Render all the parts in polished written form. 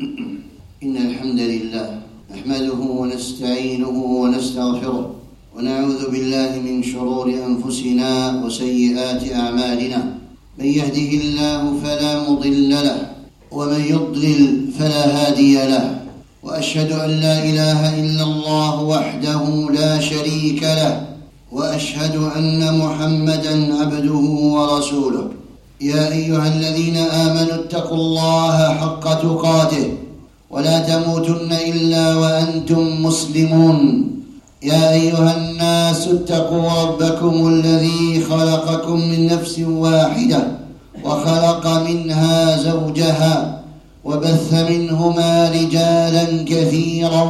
إن الحمد لله نحمده ونستعينه ونستغفره ونعوذ بالله من شرور أنفسنا وسيئات أعمالنا. من يهده الله فلا مضل له ومن يضلل فلا هادي له، وأشهد أن لا إله إلا الله وحده لا شريك له، وأشهد أن محمدًا عبده ورسوله. يا أيها الذين آمنوا اتقوا الله حق تقاته ولا تموتن إلا وأنتم مسلمون. يا أيها الناس اتقوا ربكم الذي خلقكم من نفس واحدة وخلق منها زوجها وبث منهما رجالا كثيرا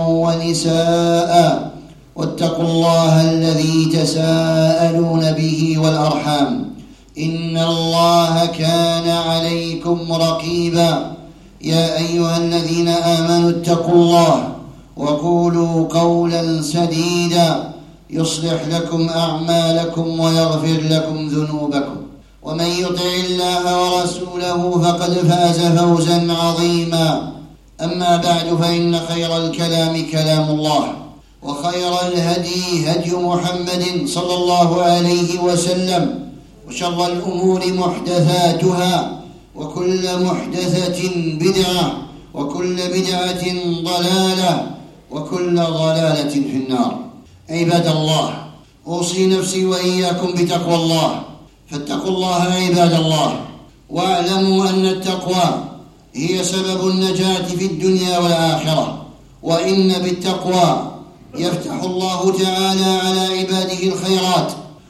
ونساء، واتقوا الله الذي تساءلون به والأرحام، إن الله كان عليكم رقيبا. يا أيها الذين آمنوا اتقوا الله وقولوا قولا سديدا يصلح لكم أعمالكم ويغفر لكم ذنوبكم، ومن يطع الله ورسوله فقد فاز فوزا عظيما. أما بعد، فإن خير الكلام كلام الله، وخير الهدي هدي محمد صلى الله عليه وسلم، وشر الأمور محدثاتها، وكل محدثة بدعة، وكل بدعة ضلالة، وكل ضلالة في النار. عباد الله، أوصي نفسي وإياكم بتقوى الله، فاتقوا الله عباد الله، واعلموا أن التقوى هي سبب النجاة في الدنيا والآخرة. وإن بالتقوى يفتح الله تعالى على عباده الخيرات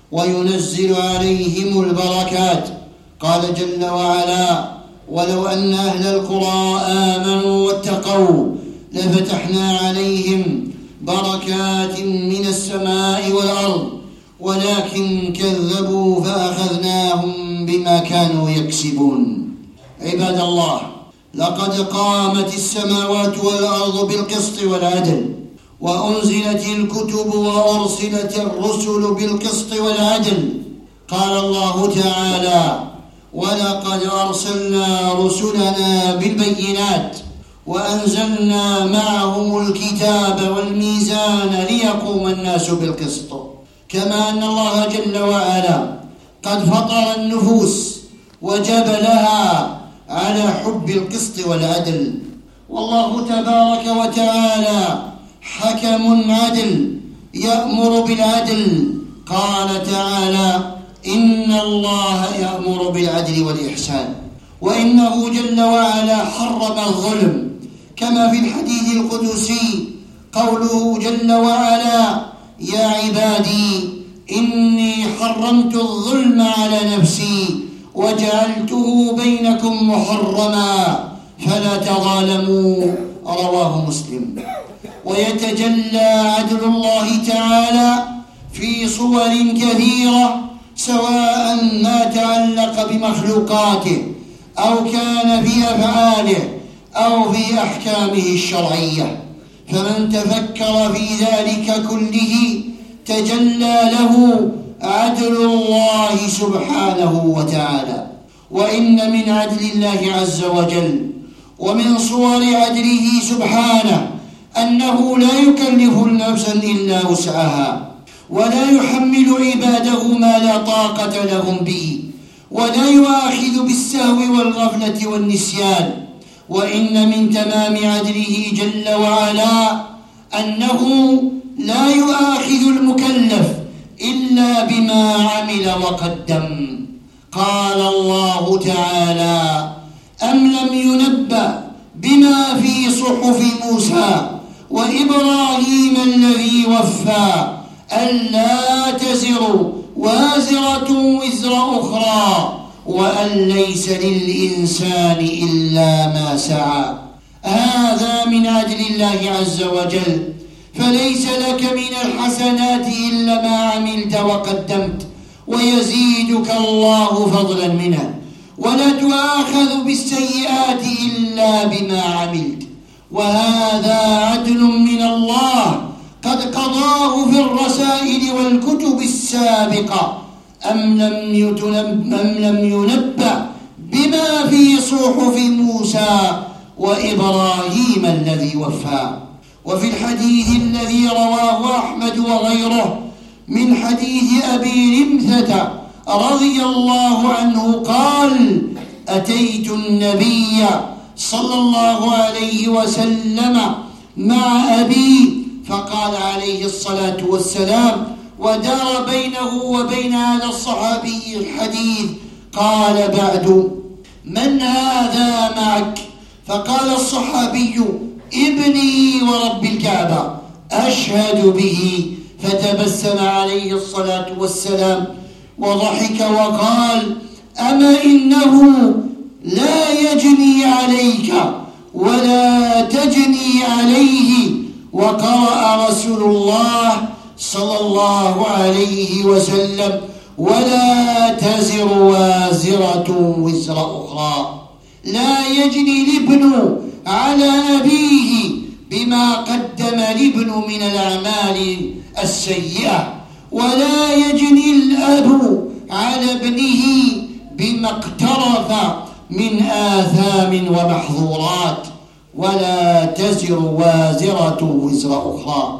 وينزل عليهم البركات. قال جل وعلا: ولو أن أهل القرى آمنوا واتقوا لفتحنا عليهم بركات من السماء والأرض ولكن كذبوا فأخذناهم بما كانوا يكسبون. عباد الله، لقد قامت السماوات والأرض بالقسط والعدل، وأنزلت الكتب وأرسلت الرسل بالقسط والعدل. قال الله تعالى: ولقد أرسلنا رسلنا بالبينات وأنزلنا معهم الكتاب والميزان ليقوم الناس بالقسط. كما أن الله جل وعلا قد فطر النفوس وجبلها على حب القسط والعدل. والله تبارك وتعالى حكم عدل يأمر بالعدل. قال تعالى: إن الله يأمر بالعدل والإحسان. وإنه جل وعلا حرم الظلم، كما في الحديث القدسي قوله جل وعلا: يا عبادي إني حرمت الظلم على نفسي وجعلته بينكم محرما فلا تظالموا. رواه مسلم. ويتجلى عدل الله تعالى في صور كثيرة، سواء ما تعلق بمخلوقاته أو كان في أفعاله أو في أحكامه الشرعية. فمن تفكر في ذلك كله تجلى له عدل الله سبحانه وتعالى. وإن من عدل الله عز وجل ومن صور عدله سبحانه أنه لا يكلف نفسا إلا وسعها، ولا يحمل عباده ما لا طاقة لهم به، ولا يؤاخذ بالسهو والغفلة والنسيان. وإن من تمام عدله جل وعلا أنه لا يؤاخذ المكلف إلا بما عمل وقدم. قال الله تعالى: أم لم ينبأ بما في صحف موسى وإبراهيم الذي وفى ألا تزر وازرة وزر أخرى وأن ليس للإنسان إلا ما سعى. هذا من عدل الله عز وجل، فليس لك من الحسنات إلا ما عملت وقدمت، ويزيدك الله فضلا منه، ولا تؤاخذ بالسيئات إلا بما عملت. وهذا عدل من الله قد قضاه في الرسائل والكتب السابقة. أم لم ينبأ بما في صحف موسى وإبراهيم الذي وفى. وفي الحديث الذي رواه أحمد وغيره من حديث أبي رمثة رضي الله عنه قال: أتيت النبي صلى الله عليه وسلم مع أبي فقال عليه الصلاة والسلام، ودار بينه وبين هذا الصحابي الحديث، قال: بعد من هذا معك؟ فقال الصحابي: ابني ورب الكعبة أشهد به. فتبسم عليه الصلاة والسلام وضحك وقال: أما إنه لا يجني عليك ولا تجني عليه. وقرأ رسول الله صلى الله عليه وسلم: ولا تزر وازرة وزر أخرى. لا يجني الابن على أبيه بما قدم الابن من الأعمال السيئة، ولا يجني الأب على ابنه بما اقترف من آثام ومحظورات. ولا تزر وازرة وزر أخرى.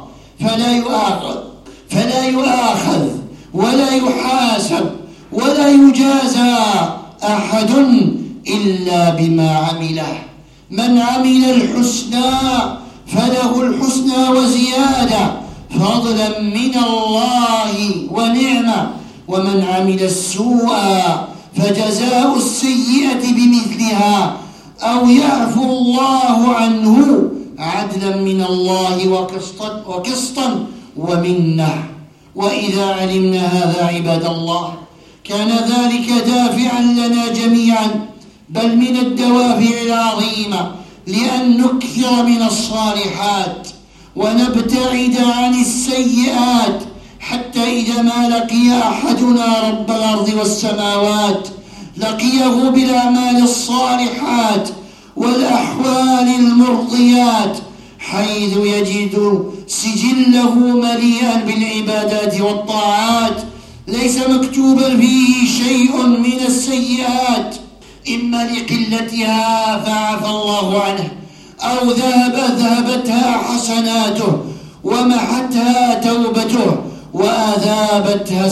فلا يؤاخذ ولا يحاسب ولا يجازى أحد إلا بما عمله. من عمل الحسنى فله الحسنى وزيادة فضلا من الله ونعمة، ومن عمل السوء فجزاء السيئة بمثلها أو يعفو الله عنه عدلا من الله وقسطا ومنه. وإذا علمنا هذا عباد الله كان ذلك دافعا لنا جميعا، بل من الدوافع العظيمة، لأن نكثر من الصالحات ونبتعد عن السيئات، حتى إذا ما لقي أحدنا رب الأرض والسماوات لقيه بالأعمال الصالحات والأحوال المرضيات، حيث يجد سجله مليئا بالعبادات والطاعات، ليس مكتوبا فيه شيء من السيئات، إما لقلتها فعفى الله عنه، أو ذهبتها حسناته ومحتها توبته وأذابها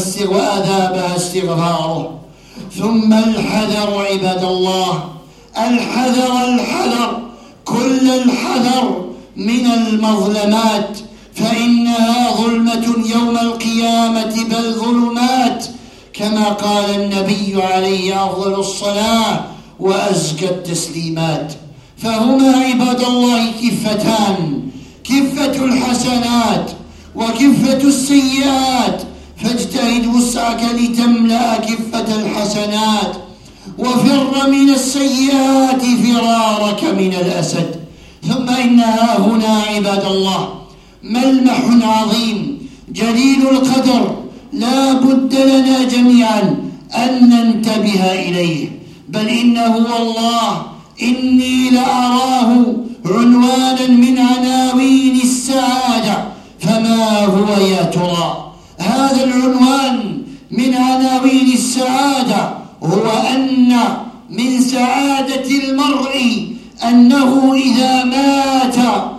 استغفاره. ثم الحذر عباد الله، الحذر كل الحذر من المظلمات، فإنها ظلمة يوم القيامة، بل ظلمات، كما قال النبي عليه أفضل الصلاة وأزكى التسليمات. فهما عباد الله كفتان، كفة الحسنات وكفة السيئات، فاجتهد وسعك لتملأ كفة الحسنات، وفر من السيئات فرارك من الأسد. ثم إنها هنا عباد الله ملمح عظيم جليل القدر، لا بد لنا جميعا أن ننتبه إليه، بل إنه والله إني لأراه عنوانا من عناوين السعادة، فما هو يا ترى؟ هذا العنوان من عناوين السعادة هو أن من سعادة المرء أنه إذا مات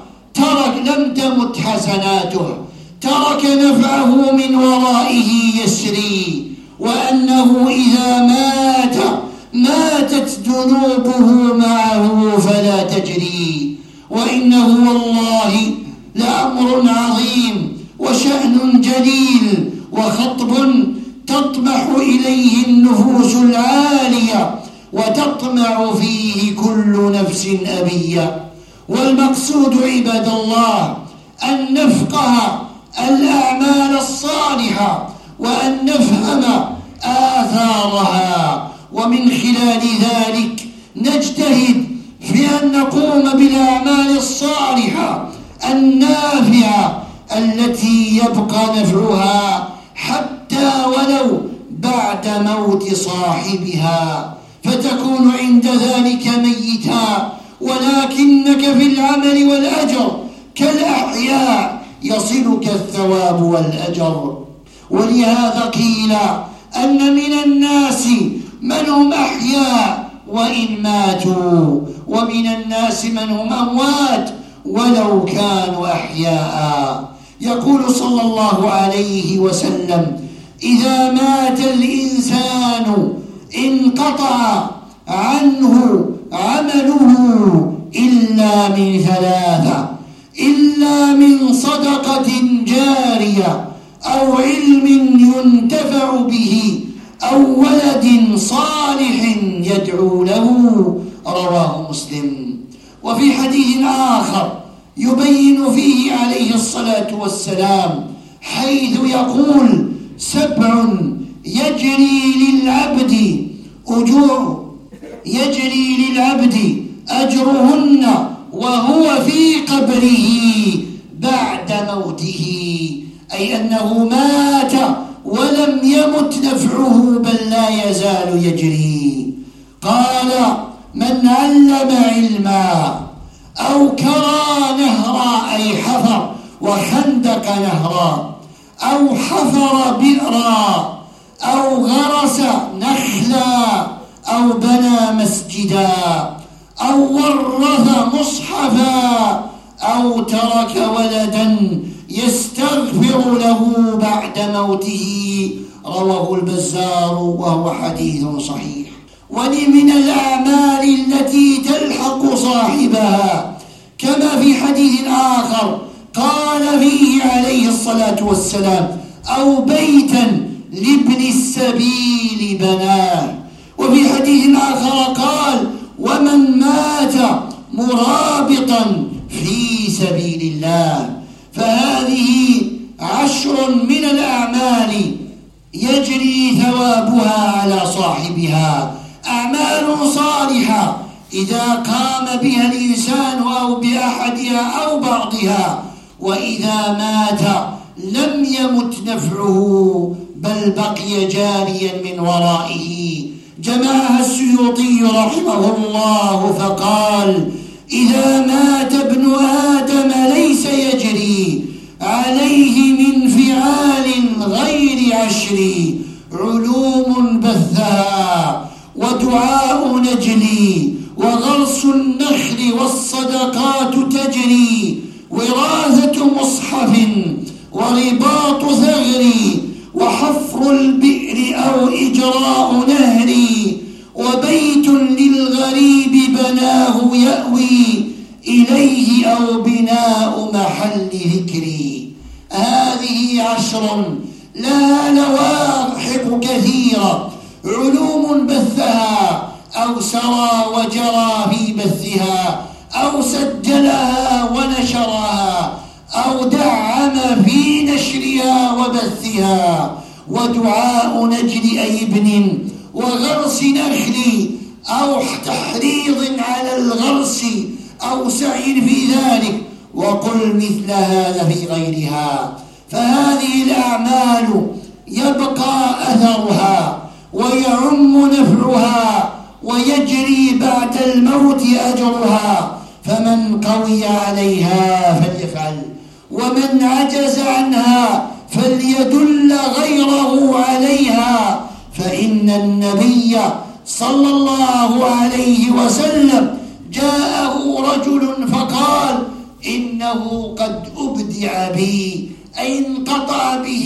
لم تمت حسناته، ترك نفعه من ورائه يسري، وأنه إذا ماتت ذنوبه معه فلا تجري. وإنه والله لأمر عظيم وشأن جليل وخطب تطمح إليه النفوس العالية وتطمع فيه كل نفس أبية. والمقصود عباد الله أن نفقه الأعمال الصالحة وأن نفهم آثارها، ومن خلال ذلك نجتهد في أن نقوم بالأعمال الصالحة النافعة التي يبقى نفعها حتى ولو بعد موت صاحبها، فتكون عند ذلك ميتا، ولكنك في العمل والأجر كالأحياء يصلك الثواب والأجر. ولهذا قيل أن من الناس من هم أحياء وإن ماتوا، ومن الناس من هم أموات ولو كانوا أحياء. يقول صلى الله عليه وسلم: إذا مات الإنسان انقطع عنه عمله إلا من ثلاثة: إلا من صدقة جارية أو علم ينتفع به أو ولد صالح يدعو له. رواه مسلم. وفي حديث آخر يبين فيه عليه الصلاة والسلام حيث يقول: 7 يجري للعبد أجرهن وهو في قبره بعد موته، أي أنه مات ولم يمت نفعه بل لا يزال يجري. قال: من علم علما أو كرى نهرا، أي حفر وخندق نهرا، أو حفر بئرا، أو غرس نخلا، أو بنى مسجدا، أو ورث مصحفا، أو ترك ولدا يستغفر له بعد موته. رواه البزار وهو حديث صحيح. ومن الأعمال التي تلحق صاحبها كما في حديث آخر قال فيه عليه الصلاة والسلام: أو بيتا لابن السبيل بناه. وفي حديث آخر قال: ومن مات مرابطا في سبيل الله. فهذه 10 من الأعمال يجري ثوابها على صاحبها، أعمال صالحة إذا قام بها الإنسان أو بأحدها أو بعضها، وإذا مات لم يمت نفعه بل بقي جاريا من ورائه. جمعها السيوطي رحمه الله فقال: إذا مات ابن آدم ليس يجري عليه من فعال غير 10: علوم بثها، ودعاء نجلي، وغرس النخل، والصدقات تجري، وراثة مصحف، ورباط ثغر، وحفر البئر أو إجراء نهر، وبيت للغريب بناه يأوي إليه، أو بناء محل ذكري. هذه 10 لها لواحق كثيرة: علوم بثها، أو سرى وجرى في بثها، أو سجلها ونشرها، أو دعم في نشرها وبثها، ودعاء نجل أي ابن، وغرس نخل، أو تحريض على الغرس، أو سعي في ذلك، وقل مثل هذا في غيرها. فهذه الأعمال يبقى أثرها ويعم نفعها ويجري بعد الموت أجرها، فمن قوي عليها فليفعل، ومن عجز عنها فليدل غيره عليها. فإن النبي صلى الله عليه وسلم جاءه رجل فقال: إنه قد أبدع بي، أي انقطع به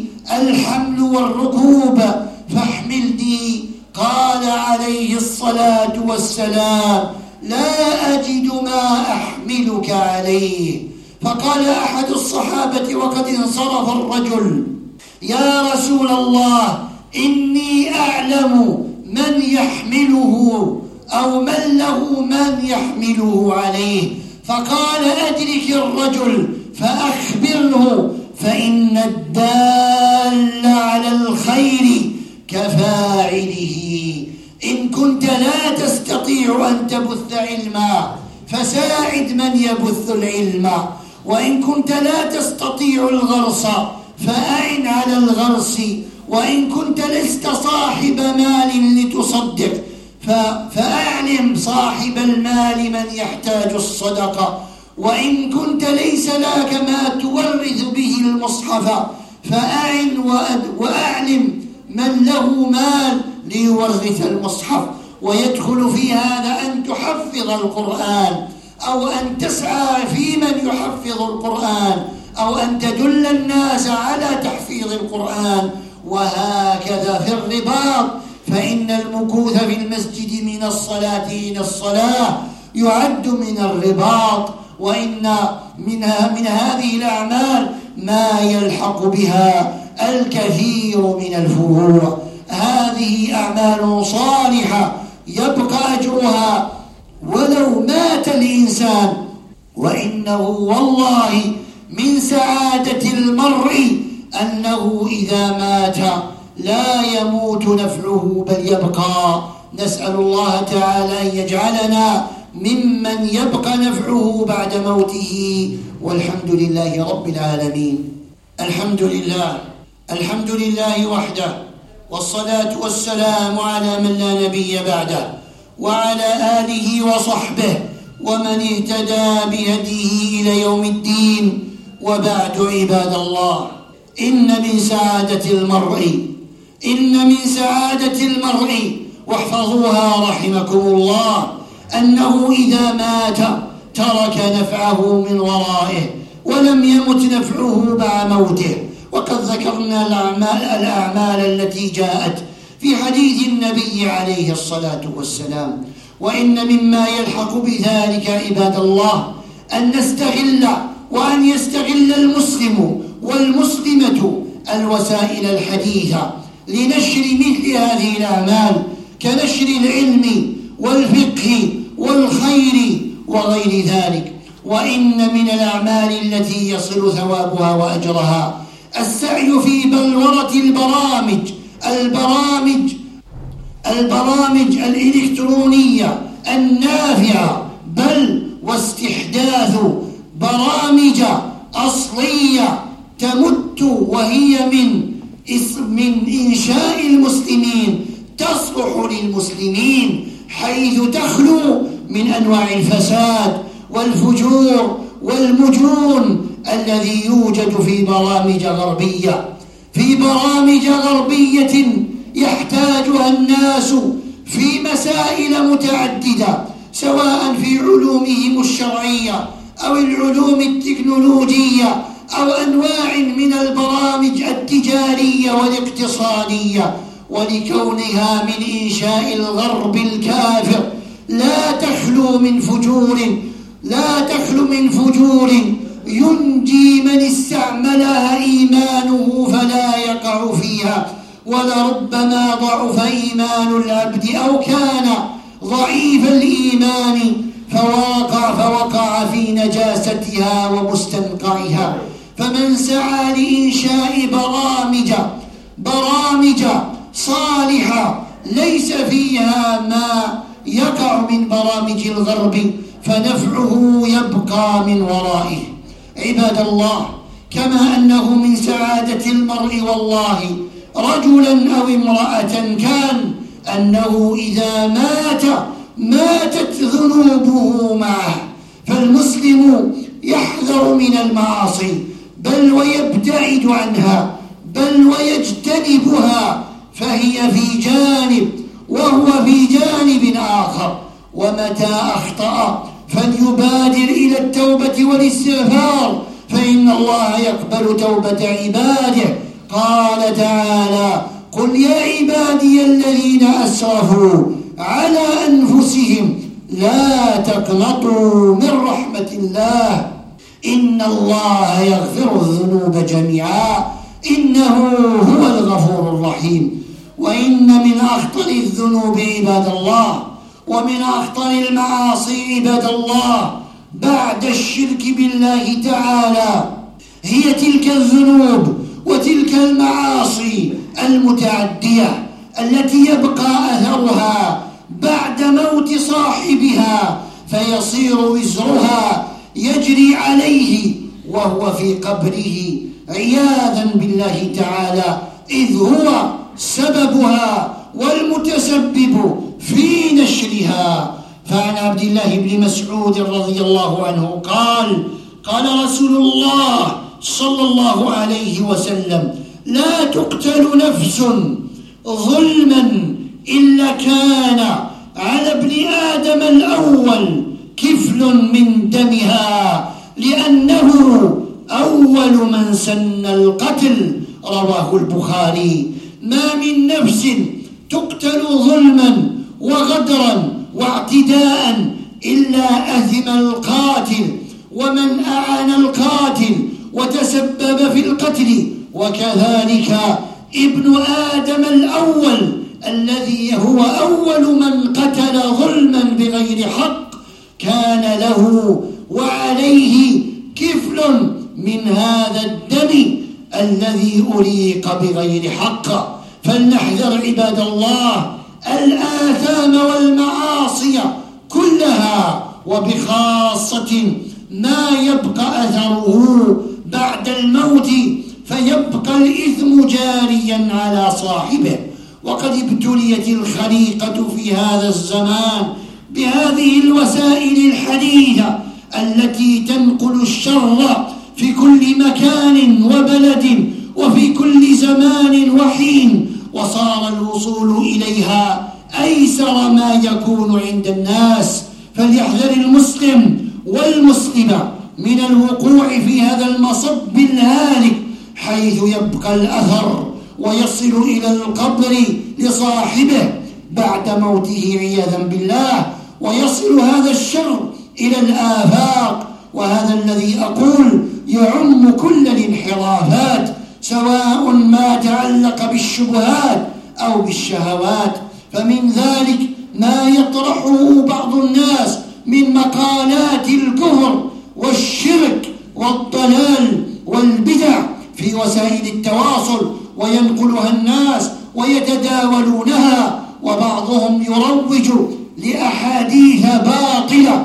الحمل والركوب، فاحملني. قال عليه الصلاة والسلام: لا أجد ما أحملك عليه. فقال أحد الصحابة وقد انصرف الرجل: يا رسول الله، إني أعلم من يحمله، أو من له من يحمله عليه. فقال: أدرك الرجل فأخبره، فإن الدال على الخير كفاعله. إن كنت لا تستطيع أن تبث علما فساعد من يبث العلم، وإن كنت لا تستطيع الغرس فأعن على الغرس، وإن كنت لست صاحب مال لتصدق فأعلم صاحب المال من يحتاج الصدقة، وإن كنت ليس لك ما تورث به المصحف فأعن وأعلم من له مال ليورث المصحف، ويدخل في هذا أن تحفظ القرآن أو أن تسعى في من يحفظ القرآن أو أن تدل الناس على تحفيظ القرآن. وهكذا في الرباط، فإن المكوث في المسجد من الصلاة إلى الصلاة يعد من الرباط، وإن من هذه الأعمال ما يلحق بها الكثير من الفروع. هذه أعمال صالحة يبقى أجرها ولو مات الإنسان، وإنه والله من سعادة المرء أنه إذا مات لا يموت نفعه بل يبقى. نسأل الله تعالى أن يجعلنا ممن يبقى نفعه بعد موته، والحمد لله رب العالمين. الحمد لله وحده، والصلاة والسلام على من لا نبي بعده، وعلى آله وصحبه ومن اهتدى بهديه إلى يوم الدين. وبعد، عباد الله، إن من سعادة المرء واحفظوها رحمكم الله أنه إذا مات ترك نفعه من ورائه ولم يمت نفعه بعد موته. وقد ذكرنا الأعمال التي جاءت في حديث النبي عليه الصلاة والسلام. وإن مما يلحق بذلك عباد الله أن نستغل وأن يستغل المسلم والمسلمة الوسائل الحديثة لنشر مثل هذه الأعمال، كنشر العلم والفقه والخير وغير ذلك. وإن من الأعمال التي يصل ثوابها وأجرها السعي في بلورة البرامج الإلكترونية النافعة، بل واستحداث برامج أصلية تمت وهي من إنشاء المسلمين، تصلح للمسلمين، حيث تخلو من أنواع الفساد والفجور والمجون الذي يوجد في برامج غربية يحتاجها الناس في مسائل متعددة، سواء في علومهم الشرعية أو العلوم التكنولوجية أو أنواع من البرامج التجارية والاقتصادية. ولكونها من إنشاء الغرب الكافر لا تخلو من فجور ينجي من استعملها إيمانه فلا يقع فيها، ولربما ضعف إيمان العبد أو كان ضعيف الإيمان فوقع في نجاستها ومستنقعها. فمن سعى لإنشاء برامج صالحة ليس فيها ما يقع من برامج الغرب فنفعه يبقى من ورائه. عباد الله، كما أنه من سعادة المرء والله رجلا أو امرأة كان أنه إذا ماتت ذنوبه معه. فالمسلم يحذر من المعاصي بل ويبتعد عنها بل ويجتنبها، فهي في جانب وهو في جانب آخر. ومتى أخطأ فليبادر إلى التوبة والاستغفار، فإن الله يقبل توبة عباده. قال تعالى: قل يا عبادي الذين أسرفوا على أنفسهم لا تقنطوا من رحمة الله إن الله يغفر الذنوب جميعا إنه هو الغفور الرحيم. وإن من أخطر الذنوب عباد الله ومن أخطر المعاصي عباد الله بعد الشرك بالله تعالى هي تلك الذنوب وتلك المعاصي المتعدية التي يبقى أثرها بعد موت صاحبها، فيصير وزرها يجري عليه وهو في قبره عياذا بالله تعالى، إذ هو سببها والمتسبب في نشرها. فعن عبد الله بن مسعود رضي الله عنه قال رسول الله صلى الله عليه وسلم: لا تقتل نفس ظلما إلا كان على ابن آدم الأول كفل من دمها، لأنه أول من سن القتل. رواه البخاري: ما من نفس تقتل ظلما وغدرا واعتداء إلا أثم القاتل ومن أعان القاتل وتسبب في القتل، وكذلك ابن آدم الأول الذي هو أول من قتل ظلما بغير حق كان له وعليه كفل من هذا الدم الذي أريق بغير حق. فلنحذر عباد الله الآثام والمعاصي كلها، وبخاصة ما يبقى أثره بعد الموت، فيبقى الإثم جاريا على صاحبه. وقد ابتليت الخليقة في هذا الزمان بهذه الوسائل الحديثة التي تنقل الشر في كل مكان وبلد وفي كل زمان وحين، وصار الوصول إليها أيسر ما يكون عند الناس. فليحذر المسلم والمسلمة من الوقوع في هذا المصب الهالك، حيث يبقى الأثر ويصل إلى القبر لصاحبه بعد موته عياذا بالله، ويصل هذا الشر إلى الآفاق. وهذا الذي أقول يعم كل الانحرافات، سواء ما تعلق بالشبهات أو بالشهوات. فمن ذلك ما يطرحه بعض الناس من مقالات الكفر والشرك والضلال والبدع في وسائل التواصل، وينقلها الناس ويتداولونها، وبعضهم يروج لأحاديث باطلة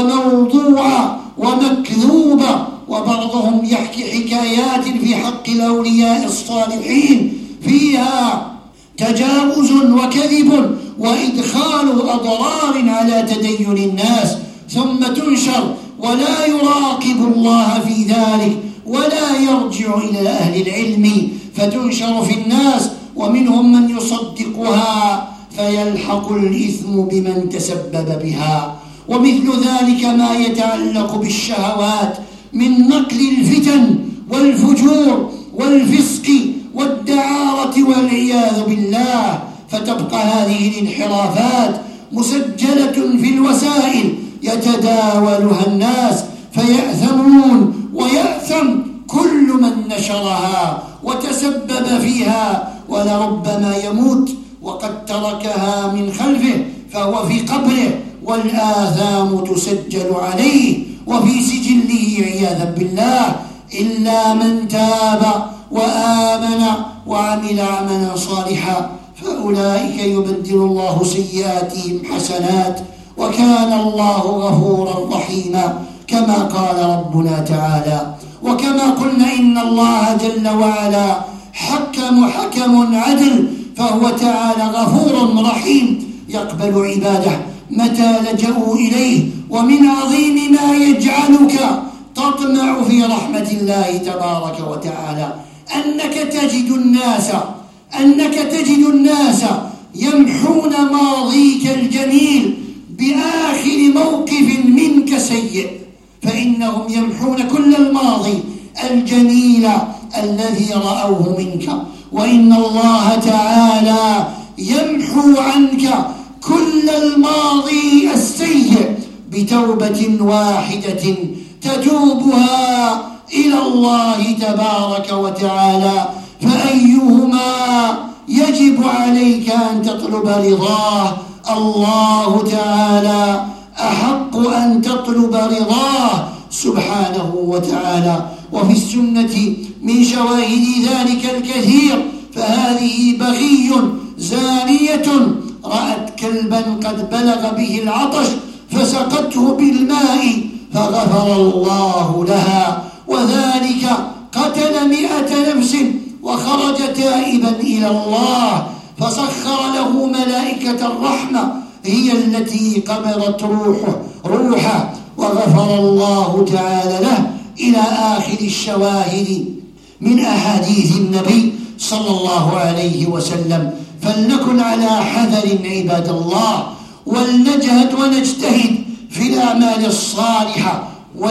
وموضوعة ومكذوبة، وبعضهم يحكي حكايات في حق الأولياء الصالحين فيها تجاوز وكذب وإدخال أضرار على تدين الناس، ثم تنشر ولا يراقب الله في ذلك ولا يرجع إلى أهل العلم، فتنشر في الناس ومنهم من يصدقها فيلحق الإثم بمن تسبب بها. ومثل ذلك ما يتعلق بالشهوات من نقل الفتن والفجور والفسق والدعارة والعياذ بالله، فتبقى هذه الانحرافات مسجلة في الوسائل يتداولها الناس فيأثمون، ويأثم كل من نشرها وتسبب فيها، ولربما يموت وقد تركها من خلفه فهو في قبره والآثام تسجل عليه وفي سجله عياذا بالله، إلا من تاب وآمن وعمل عملا صالحا فأولئك يبدل الله سيئاتهم حسنات وكان الله غفورا رحيما، كما قال ربنا تعالى. وكما قلنا إن الله جل وعلا حكم عدل، فهو تعالى غفور رحيم يقبل عباده متى لجأوا إليه. ومن عظيم ما يجعلك تطمع في رحمة الله تبارك وتعالى أنك تجد الناس يمحون ماضيك الجميل بآخر موقف منك سيء، فإنهم يمحون كل الماضي الجميل الذي رأوه منك، وإن الله تعالى يمحو عنك كل الماضي السيء بتوبة واحدة تتوبها إلى الله تبارك وتعالى. فأيهما يجب عليك أن تطلب رضاه؟ الله تعالى أحق أن تطلب رضاه سبحانه وتعالى. وفي السنة من شواهد ذلك الكثير، فهذه بغي زانية رأت كلبا قد بلغ به العطش فسقته بالماء فغفر الله لها، وذلك قتل 100 نفس وخرج تائبا إلى الله فسخر له ملائكة الرحمة هي التي قبضت روحه وغفر الله تعالى له، إلى آخر الشواهد من أحاديث النبي صلى الله عليه وسلم. فلنكن على حذر عباد الله، ولنجهد ونجتهد في الأعمال الصالحة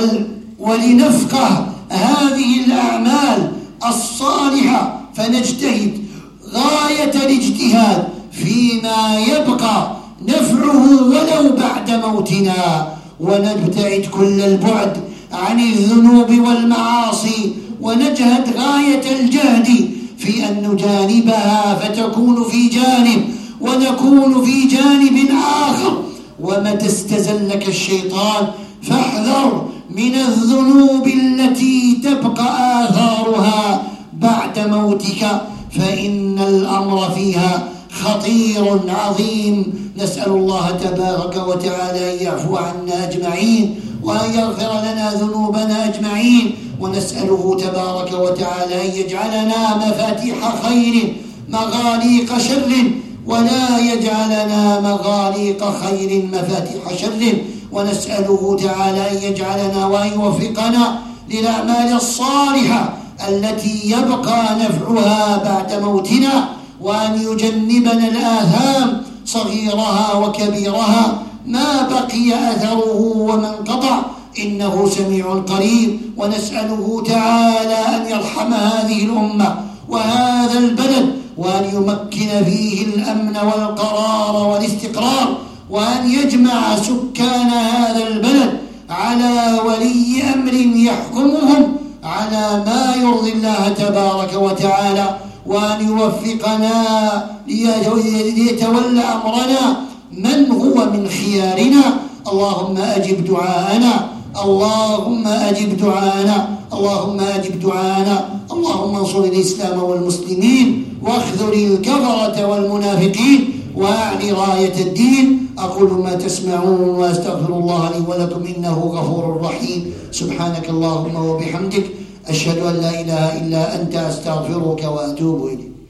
ولنفقه هذه الأعمال الصالحة، فنجتهد غاية الاجتهاد فيما يبقى نفعه ولو بعد موتنا، ونبتعد كل البعد عن الذنوب والمعاصي، ونجهد غاية الجهد في أن نجانبها، فتكون في جانب ونكون في جانب آخر. ومتى استزلك الشيطان فاحذر من الذنوب التي تبقى آثارها بعد موتك، فإن الأمر فيها خطير عظيم. نسأل الله تبارك وتعالى أن يعفو عنا أجمعين وأن يغفر لنا ذنوبنا أجمعين، ونسأله تبارك وتعالى أن يجعلنا مفاتيح خير مغاليق شر، ولا يجعلنا مغاليق خير مفاتيح شر، ونسأله تعالى أن يجعلنا وأن يوفقنا للأعمال الصالحة التي يبقى نفعها بعد موتنا، وأن يجنبنا الآثام صغيرها وكبيرها ما بقي أثره ومن قطع، إنه سميع قريب. ونسأله تعالى أن يرحم هذه الأمة وهذا البلد، وأن يمكن فيه الأمن والقرار والاستقرار، وأن يجمع سكان هذا البلد على ولي أمر يحكمهم على ما يرضي الله تبارك وتعالى، وأن يوفقنا ليتولى أمرنا من هو من خيارنا. اللهم أجب دعاءنا، اللهم أجب دعاءنا، اللهم أجب دعاءنا. اللهم انصر الإسلام والمسلمين، واخذل الكفرة والمنافقين، وأعلي راية الدين. أقول ما تسمعون وأستغفر الله لي ولكم إنه غفور رحيم. سبحانك اللهم وبحمدك، أشهد أن لا إله إلا أنت، أستغفرك وأتوب إليك.